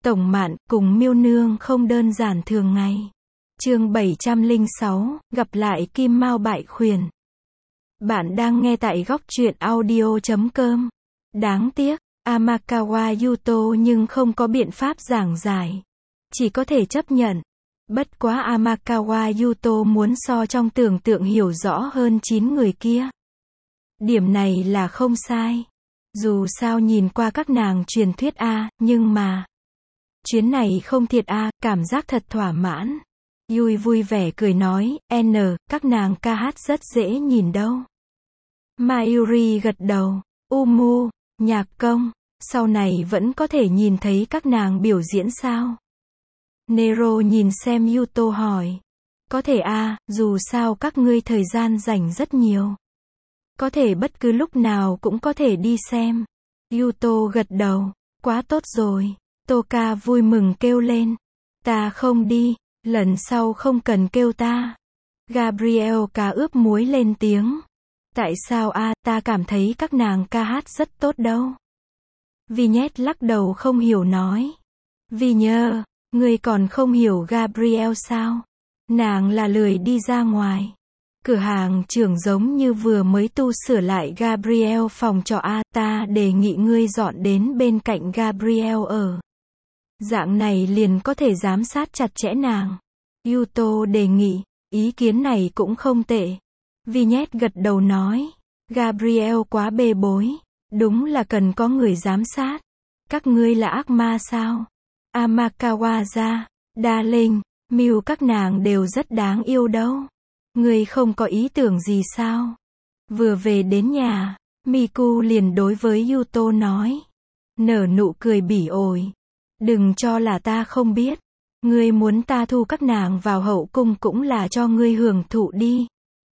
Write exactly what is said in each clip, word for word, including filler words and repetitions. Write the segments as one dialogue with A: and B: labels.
A: Tổng Mạn cùng Miêu Nương không đơn giản thường ngày. Chương bảy trăm lẻ sáu, gặp lại Kim Mao Bại Khuyển. Bạn đang nghe tại góc truyện audio chấm com. Đáng tiếc, Amakawa Yuto nhưng không có biện pháp giảng giải. Chỉ có thể chấp nhận. Bất quá Amakawa Yuto muốn so trong tưởng tượng hiểu rõ hơn chín người kia. Điểm này là không sai. Dù sao nhìn qua các nàng truyền thuyết a, nhưng mà chuyến này không thiệt a, cảm giác thật thỏa mãn. Yui vui vẻ cười nói, N, các nàng ca hát rất dễ nhìn đâu. Mayuri gật đầu, Umu, nhạc công, sau này vẫn có thể nhìn thấy các nàng biểu diễn sao? Nero nhìn xem Yuto hỏi. Có thể a, dù sao các ngươi thời gian rảnh rất nhiều. Có thể bất cứ lúc nào cũng có thể đi xem. Yuto gật đầu, quá tốt rồi. Toka vui mừng kêu lên. Ta không đi, lần sau không cần kêu ta. Gabriel cá ướp muối lên tiếng. Tại sao a, ta cảm thấy các nàng ca hát rất tốt đâu. Vignette lắc đầu không hiểu nói. Vigne, ngươi còn không hiểu Gabriel sao? Nàng là lười đi ra ngoài. Cửa hàng trưởng giống như vừa mới tu sửa lại Gabriel phòng trọ a, ta đề nghị ngươi dọn đến bên cạnh Gabriel ở. Dạng này liền có thể giám sát chặt chẽ nàng. Yuto đề nghị, ý kiến này cũng không tệ. Vignette gật đầu nói, Gabriel quá bê bối, đúng là cần có người giám sát. Các ngươi là ác ma sao? Amakawa ra, Darling, Miu các nàng đều rất đáng yêu đâu. Ngươi không có ý tưởng gì sao? Vừa về đến nhà, Miku liền đối với Yuto nói. Nở nụ cười bỉ ổi. Đừng cho là ta không biết. Ngươi muốn ta thu các nàng vào hậu cung cũng là cho ngươi hưởng thụ đi.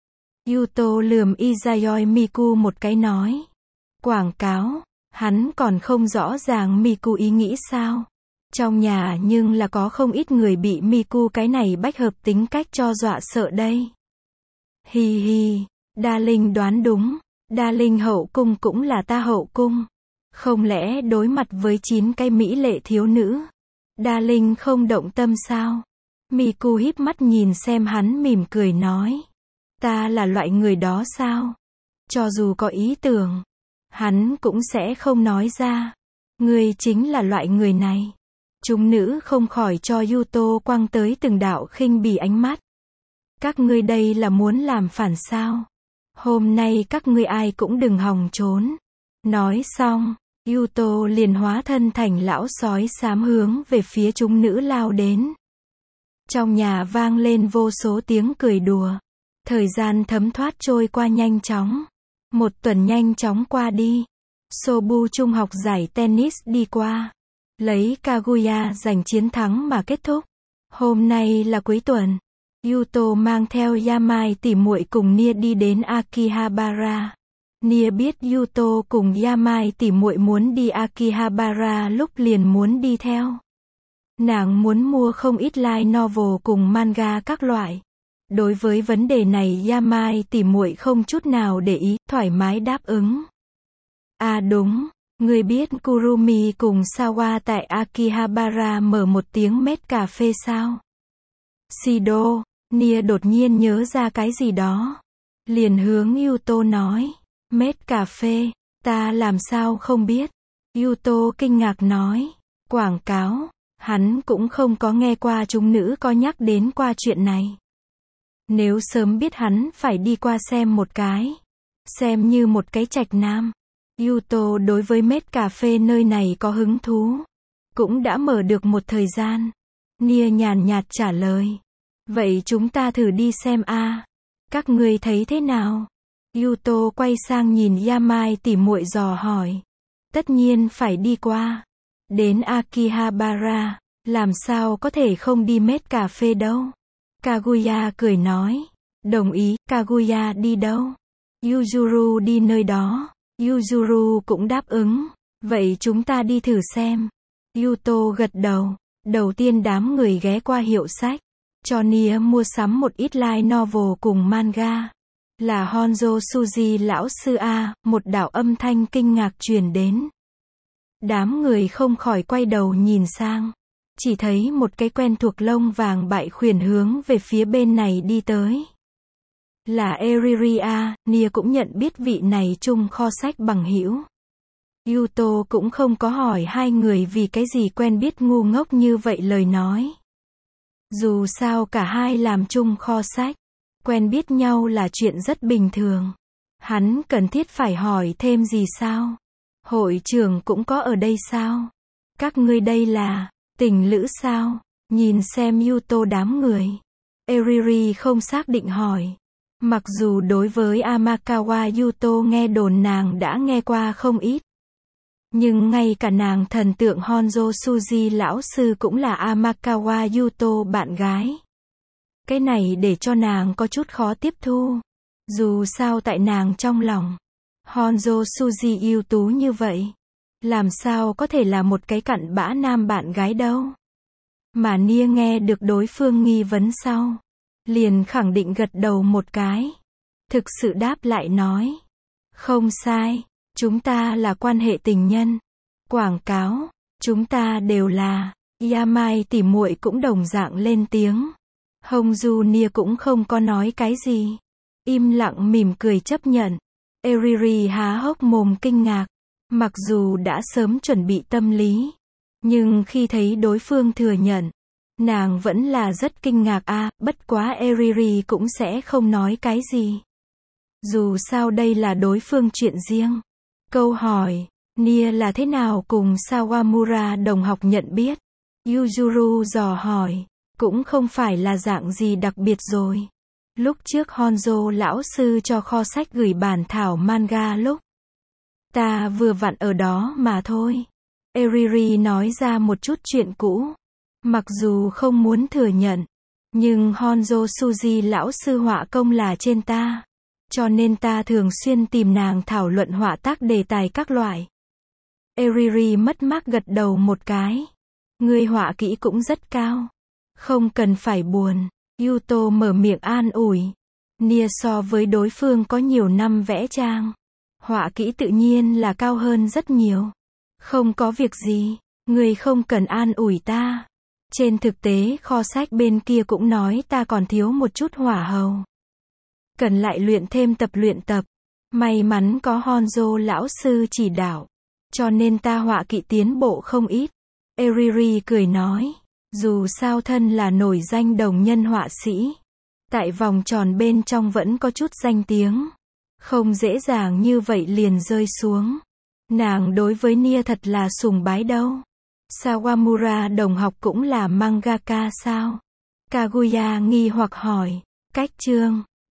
A: Yuto lườm Izayoi Miku một cái nói. Quảng cáo, hắn còn không rõ ràng Miku ý nghĩ sao. Trong nhà nhưng là có không ít người bị Miku cái này bách hợp tính cách cho dọa sợ đây. Hi hi, Darling đoán đúng. Darling hậu cung cũng là ta hậu cung. Không lẽ đối mặt với chín cái mỹ lệ thiếu nữ, Darling không động tâm sao? Miku híp mắt nhìn xem hắn mỉm cười nói. Ta là loại người đó sao? Cho dù có ý tưởng, hắn cũng sẽ không nói ra. Ngươi chính là loại người này. Chúng nữ không khỏi cho Yuto quăng tới từng đạo khinh bỉ ánh mắt. Các ngươi đây là muốn làm phản sao? Hôm nay các ngươi ai cũng đừng hòng trốn. Nói xong, Yuto liền hóa thân thành lão sói xám hướng về phía chúng nữ lao đến. Trong nhà vang lên vô số tiếng cười đùa. Thời gian thấm thoát trôi qua nhanh chóng. Một tuần nhanh chóng qua đi. Sobu trung học giải tennis đi qua. Lấy Kaguya giành chiến thắng mà kết thúc. Hôm nay là cuối tuần. Yuto mang theo Yamai tỉ muội cùng Nia đi đến Akihabara. Nia biết Yuto cùng Yamai tỉ muội muốn đi Akihabara lúc liền muốn đi theo. Nàng muốn mua không ít light novel cùng manga các loại. Đối với vấn đề này Yamai tỉ muội không chút nào để ý, thoải mái đáp ứng. À đúng, ngươi biết Kurumi cùng Sawa tại Akihabara mở một tiếng mét cà phê sao? Shido, Nia đột nhiên nhớ ra cái gì đó. Liền hướng Yuto nói. Mét cà phê, ta làm sao không biết? Yuto kinh ngạc nói. Quảng cáo, hắn cũng không có nghe qua chúng nữ có nhắc đến qua chuyện này. Nếu sớm biết hắn phải đi qua xem một cái. Xem như một cái trạch nam. Yuto đối với mét cà phê nơi này có hứng thú. Cũng đã mở được một thời gian. Nia nhàn nhạt trả lời. Vậy chúng ta thử đi xem a. Các ngươi thấy thế nào? Yuto quay sang nhìn Yamai tỉ muội dò hỏi. Tất nhiên phải đi qua. Đến Akihabara, làm sao có thể không đi mét cà phê đâu? Kaguya cười nói. Đồng ý, Kaguya đi đâu? Yuzuru đi nơi đó. Yuzuru cũng đáp ứng. Vậy chúng ta đi thử xem. Yuto gật đầu. Đầu tiên đám người ghé qua hiệu sách. Cho Nia mua sắm một ít light novel cùng manga. Là Honjo Suji lão sư a, một đạo âm thanh kinh ngạc truyền đến. Đám người không khỏi quay đầu nhìn sang. chỉ thấy một cái quen thuộc lông vàng bại khuyển hướng về phía bên này đi tới. Là Eriria, Nia cũng nhận biết vị này chung kho sách bằng hữu. Yuto cũng không có hỏi hai người vì cái gì quen biết ngu ngốc như vậy lời nói. Dù sao cả hai làm chung kho sách, quen biết nhau là chuyện rất bình thường. Hắn cần thiết phải hỏi thêm gì sao? Hội trưởng cũng có ở đây sao? Các ngươi đây là tình lữ sao? Nhìn xem Yuto đám người. Eriri không xác định hỏi. Mặc dù đối với Amakawa Yuto nghe đồn nàng đã nghe qua không ít. Nhưng ngay cả nàng thần tượng Honjo Suji lão sư cũng là Amakawa Yuto bạn gái. Cái này để cho nàng có chút khó tiếp thu. Dù sao tại nàng trong lòng, Honjo Suji ưu tú như vậy, làm sao có thể là một cái cặn bã nam bạn gái đâu. Mà Nia nghe được đối phương nghi vấn sau, liền khẳng định gật đầu một cái. Thực sự đáp lại nói. Không sai, chúng ta là quan hệ tình nhân. Quảng cáo, chúng ta đều là. Yamai tỉ muội cũng đồng dạng lên tiếng. Hongju Nia cũng không có nói cái gì. Im lặng mỉm cười chấp nhận. Eriri há hốc mồm kinh ngạc. Mặc dù đã sớm chuẩn bị tâm lý, nhưng khi thấy đối phương thừa nhận, nàng vẫn là rất kinh ngạc a, à, bất quá Eriri cũng sẽ không nói cái gì. Dù sao đây là đối phương chuyện riêng. Câu hỏi, Nia là thế nào cùng Sawamura đồng học nhận biết? Yuzuru dò hỏi, cũng không phải là dạng gì đặc biệt rồi. Lúc trước Honjo lão sư cho kho sách gửi bản thảo manga lúc, ta vừa vặn ở đó mà thôi. Eriri nói ra một chút chuyện cũ. Mặc dù không muốn thừa nhận, nhưng Honjo Suji lão sư họa công là trên ta. Cho nên ta thường xuyên tìm nàng thảo luận họa tác đề tài các loại. Eriri mất mát gật đầu một cái. Người họa kỹ cũng rất cao. Không cần phải buồn. Yuto mở miệng an ủi. Nia so với đối phương có nhiều năm vẽ trang. Họa kỹ tự nhiên là cao hơn rất nhiều. Không có việc gì. Người không cần an ủi ta. Trên thực tế kho sách bên kia cũng nói ta còn thiếu một chút hỏa hầu. Cần lại luyện thêm tập luyện tập. May mắn có Honjo lão sư chỉ đạo. Cho nên ta họa kỹ tiến bộ không ít. Eriri cười nói. Dù sao thân là nổi danh đồng nhân họa sĩ. Tại vòng tròn bên trong vẫn có chút danh tiếng. Không dễ dàng như vậy liền rơi xuống. Nàng đối với Nia thật là sùng bái đâu. Sawamura đồng học cũng là mangaka sao? Kaguya nghi hoặc hỏi. Cách chương